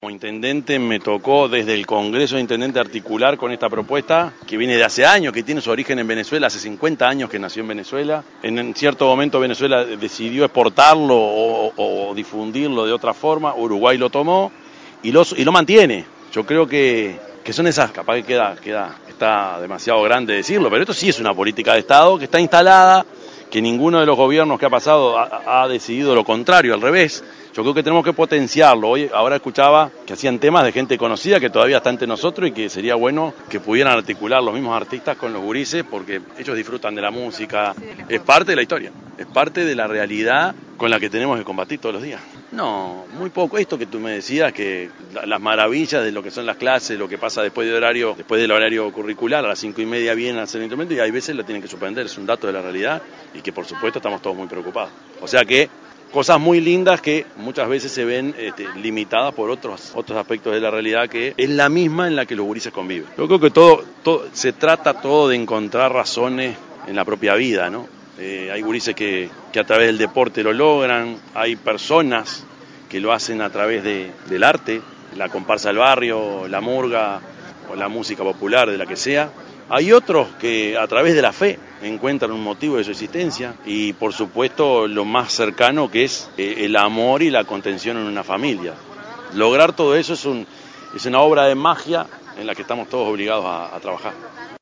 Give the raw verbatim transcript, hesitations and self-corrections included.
Como intendente me tocó desde el Congreso de Intendente articular con esta propuesta que viene de hace años, que tiene su origen en Venezuela, hace cincuenta años que nació en Venezuela. En, en cierto momento Venezuela decidió exportarlo o, o difundirlo de otra forma, Uruguay lo tomó y lo, y lo mantiene. Yo creo que, que son esas, capaz que queda, queda, está demasiado grande decirlo, pero esto sí es una política de Estado que está instalada, que ninguno de los gobiernos que ha pasado ha, ha decidido lo contrario, al revés. Yo creo que tenemos que potenciarlo. Hoy, ahora escuchaba que hacían temas de gente conocida que todavía está entre nosotros y que sería bueno que pudieran articular los mismos artistas con los gurises porque ellos disfrutan de la música. Es parte de la historia, es parte de la realidad con la que tenemos que combatir todos los días. No, muy poco. Esto que tú me decías, que las maravillas de lo que son las clases, lo que pasa después de horario, después del horario curricular, a las cinco y media vienen a hacer el instrumento y hay veces lo tienen que suspender. Es un dato de la realidad y que por supuesto estamos todos muy preocupados. O sea que cosas muy lindas que muchas veces se ven este, limitadas por otros otros aspectos de la realidad que es la misma en la que los gurises conviven. Yo creo que todo, todo se trata todo de encontrar razones en la propia vida, ¿no? Eh, hay gurises que, que a través del deporte lo logran, hay personas que lo hacen a través de, del arte, la comparsa del barrio, la murga o la música popular, de la que sea. Hay otros que a través de la fe encuentran un motivo de su existencia y por supuesto lo más cercano que es eh, el amor y la contención en una familia. Lograr todo eso es, un, es una obra de magia en la que estamos todos obligados a, a trabajar.